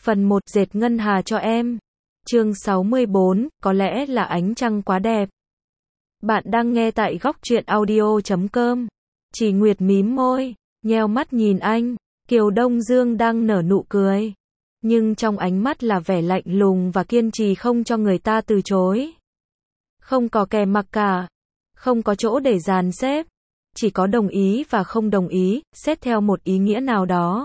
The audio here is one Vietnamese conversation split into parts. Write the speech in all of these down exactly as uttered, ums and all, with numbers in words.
Phần một, dệt ngân hà cho em. Chương sáu mươi bốn, có lẽ là ánh trăng quá đẹp. Bạn đang nghe tại góc truyện audio chấm com. Chỉ Nguyệt mím môi, nheo mắt nhìn anh. Kiều Đông Dương đang nở nụ cười, nhưng trong ánh mắt là vẻ lạnh lùng và kiên trì không cho người ta từ chối. Không có kè mặc cả, không có chỗ để dàn xếp, chỉ có đồng ý và không đồng ý, xét theo một ý nghĩa nào đó.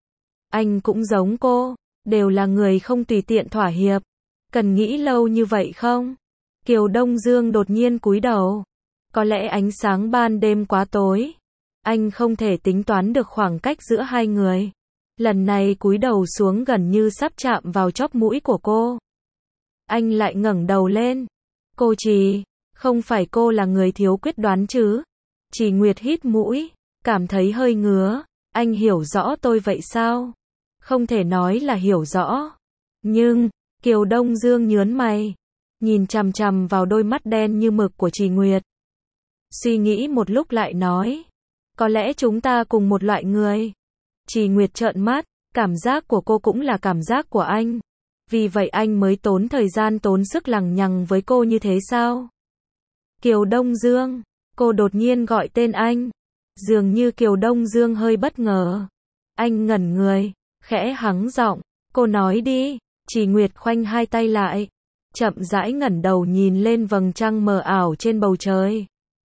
Anh cũng giống cô, đều là người không tùy tiện thỏa hiệp. Cần nghĩ lâu như vậy không? Kiều Đông Dương đột nhiên cúi đầu. Có lẽ ánh sáng ban đêm quá tối. Anh không thể tính toán được khoảng cách giữa hai người. Lần này cúi đầu xuống gần như sắp chạm vào chóp mũi của cô. Anh lại ngẩng đầu lên. Cô Trì, không phải cô là người thiếu quyết đoán chứ? Trì Nguyệt hít mũi, cảm thấy hơi ngứa. Anh hiểu rõ tôi vậy sao? Không thể nói là hiểu rõ. Nhưng, Kiều Đông Dương nhớn mày, nhìn chằm chằm vào đôi mắt đen như mực của Trì Nguyệt. Suy nghĩ một lúc lại nói, có lẽ chúng ta cùng một loại người. Trì Nguyệt trợn mắt, cảm giác của cô cũng là cảm giác của anh. Vì vậy anh mới tốn thời gian tốn sức lằng nhằng với cô như thế sao? Kiều Đông Dương, cô đột nhiên gọi tên anh. Dường như Kiều Đông Dương hơi bất ngờ. Anh ngẩn người, khẽ hắng giọng, cô nói đi. Trì Nguyệt khoanh hai tay lại, chậm rãi ngẩng đầu nhìn lên vầng trăng mờ ảo trên bầu trời.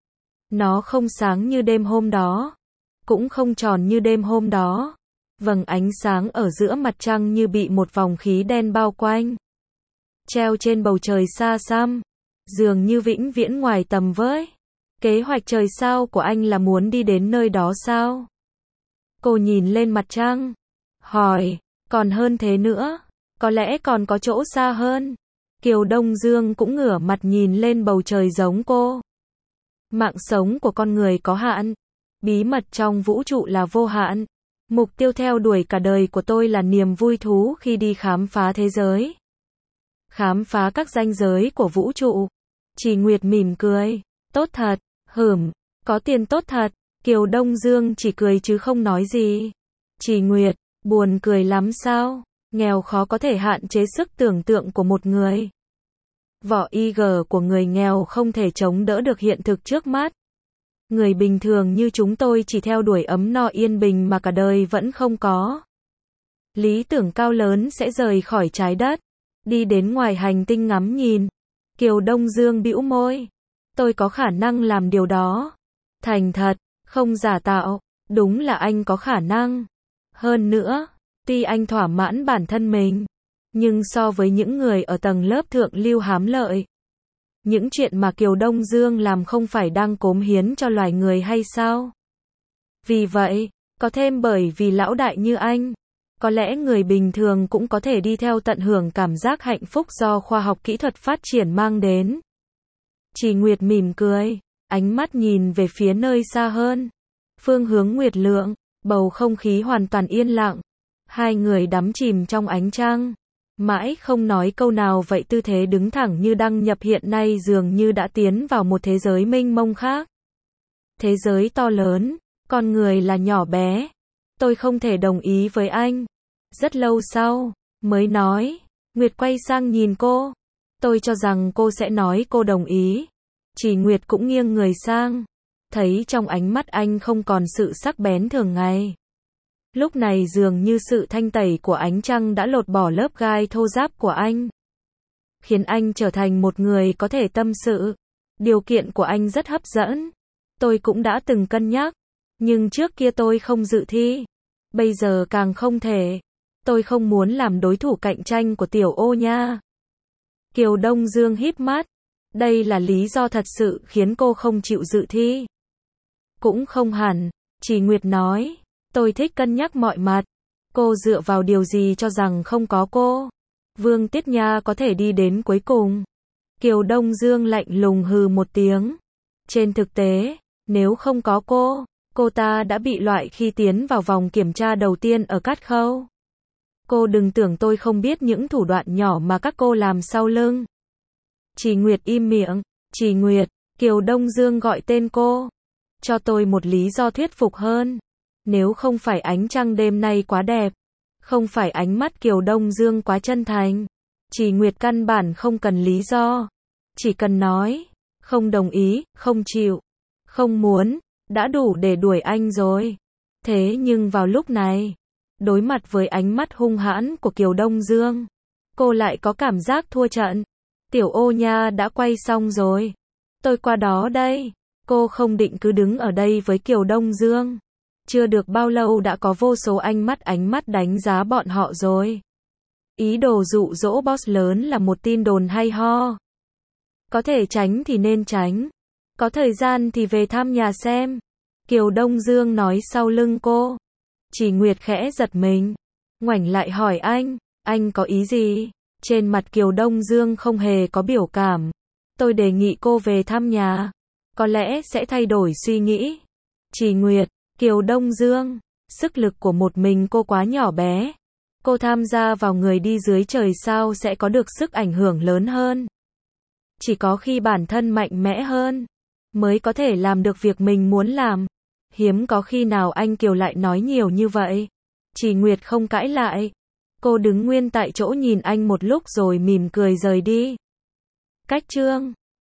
Nó không sáng như đêm hôm đó, cũng không tròn như đêm hôm đó. Vầng ánh sáng ở giữa mặt trăng như bị một vòng khí đen bao quanh, treo trên bầu trời xa xăm, dường như vĩnh viễn ngoài tầm với. Kế hoạch trời sao của anh là muốn đi đến nơi đó sao? Cô nhìn lên mặt trăng, hỏi, còn hơn thế nữa, có lẽ còn có chỗ xa hơn. Kiều Đông Dương cũng ngửa mặt nhìn lên bầu trời giống cô. Mạng sống của con người có hạn, bí mật trong vũ trụ là vô hạn. Mục tiêu theo đuổi cả đời của tôi là niềm vui thú khi đi khám phá thế giới. Khám phá các ranh giới của vũ trụ. Trì Nguyệt mỉm cười, tốt thật, hửm, có tiền tốt thật. Kiều Đông Dương chỉ cười chứ không nói gì. Trì Nguyệt, buồn cười lắm sao? Nghèo khó có thể hạn chế sức tưởng tượng của một người. Vỏ i giê của người nghèo không thể chống đỡ được hiện thực trước mắt. Người bình thường như chúng tôi chỉ theo đuổi ấm no yên bình mà cả đời vẫn không có. Lý tưởng cao lớn sẽ rời khỏi trái đất, đi đến ngoài hành tinh ngắm nhìn. Kiều Đông Dương bĩu môi. Tôi có khả năng làm điều đó. Thành thật, không giả tạo, đúng là anh có khả năng. Hơn nữa, tuy anh thỏa mãn bản thân mình, nhưng so với những người ở tầng lớp thượng lưu hám lợi, những chuyện mà Kiều Đông Dương làm không phải đang cống hiến cho loài người hay sao? Vì vậy, có thêm bởi vì lão đại như anh, có lẽ người bình thường cũng có thể đi theo tận hưởng cảm giác hạnh phúc do khoa học kỹ thuật phát triển mang đến. Trì Nguyệt mỉm cười, ánh mắt nhìn về phía nơi xa hơn. Phương hướng nguyệt lượng, bầu không khí hoàn toàn yên lặng. Hai người đắm chìm trong ánh trăng. Mãi không nói câu nào vậy tư thế đứng thẳng như đăng nhập hiện nay dường như đã tiến vào một thế giới mênh mông khác. Thế giới to lớn, con người là nhỏ bé. Tôi không thể đồng ý với anh. Rất lâu sau, mới nói. Nguyệt quay sang nhìn cô. Tôi cho rằng cô sẽ nói cô đồng ý. Trì Nguyệt cũng nghiêng người sang. Thấy trong ánh mắt anh không còn sự sắc bén thường ngày. Lúc này dường như sự thanh tẩy của ánh trăng đã lột bỏ lớp gai thô ráp của anh. Khiến anh trở thành một người có thể tâm sự. Điều kiện của anh rất hấp dẫn. Tôi cũng đã từng cân nhắc. Nhưng trước kia tôi không dự thi. Bây giờ càng không thể. Tôi không muốn làm đối thủ cạnh tranh của Tiểu Ô nha. Kiều Đông Dương híp mắt. Đây là lý do thật sự khiến cô không chịu dự thi. Cũng không hẳn. Trì Nguyệt nói. Tôi thích cân nhắc mọi mặt. Cô dựa vào điều gì cho rằng không có cô? Vương Tiết Nha có thể đi đến cuối cùng. Kiều Đông Dương lạnh lùng hừ một tiếng. Trên thực tế, nếu không có cô, cô ta đã bị loại khi tiến vào vòng kiểm tra đầu tiên ở Cát Khâu. Cô đừng tưởng tôi không biết những thủ đoạn nhỏ mà các cô làm sau lưng. Trì Nguyệt im miệng. Trì Nguyệt, Kiều Đông Dương gọi tên cô. Cho tôi một lý do thuyết phục hơn. Nếu không phải ánh trăng đêm nay quá đẹp, Không phải ánh mắt Kiều Đông Dương quá chân thành. Chỉ Nguyệt căn bản không cần lý do. Chỉ cần nói, không đồng ý, không chịu, không muốn, đã đủ để đuổi anh rồi. Thế nhưng vào lúc này, đối mặt với ánh mắt hung hãn của Kiều Đông Dương, cô lại có cảm giác thua trận. Tiểu Ô nha đã quay xong rồi. Tôi qua đó đây. Cô không định cứ đứng ở đây với Kiều Đông Dương. Chưa được bao lâu đã có vô số ánh mắt ánh mắt đánh giá bọn họ rồi. Ý đồ dụ dỗ boss lớn là một tin đồn hay ho. Có thể tránh thì nên tránh. Có thời gian thì về thăm nhà xem. Kiều Đông Dương nói sau lưng cô. Chỉ Nguyệt khẽ giật mình. Ngoảnh lại hỏi anh, anh có ý gì? Trên mặt Kiều Đông Dương không hề có biểu cảm. Tôi đề nghị cô về thăm nhà. Có lẽ sẽ thay đổi suy nghĩ. Chỉ Nguyệt, Kiều Đông Dương, sức lực của một mình cô quá nhỏ bé. Cô tham gia vào người đi dưới trời sao sẽ có được sức ảnh hưởng lớn hơn. Chỉ có khi bản thân mạnh mẽ hơn, mới có thể làm được việc mình muốn làm. Hiếm có khi nào anh Kiều lại nói nhiều như vậy. Chỉ Nguyệt không cãi lại. Cô đứng nguyên tại chỗ nhìn anh một lúc rồi mỉm cười rời đi. Cách chương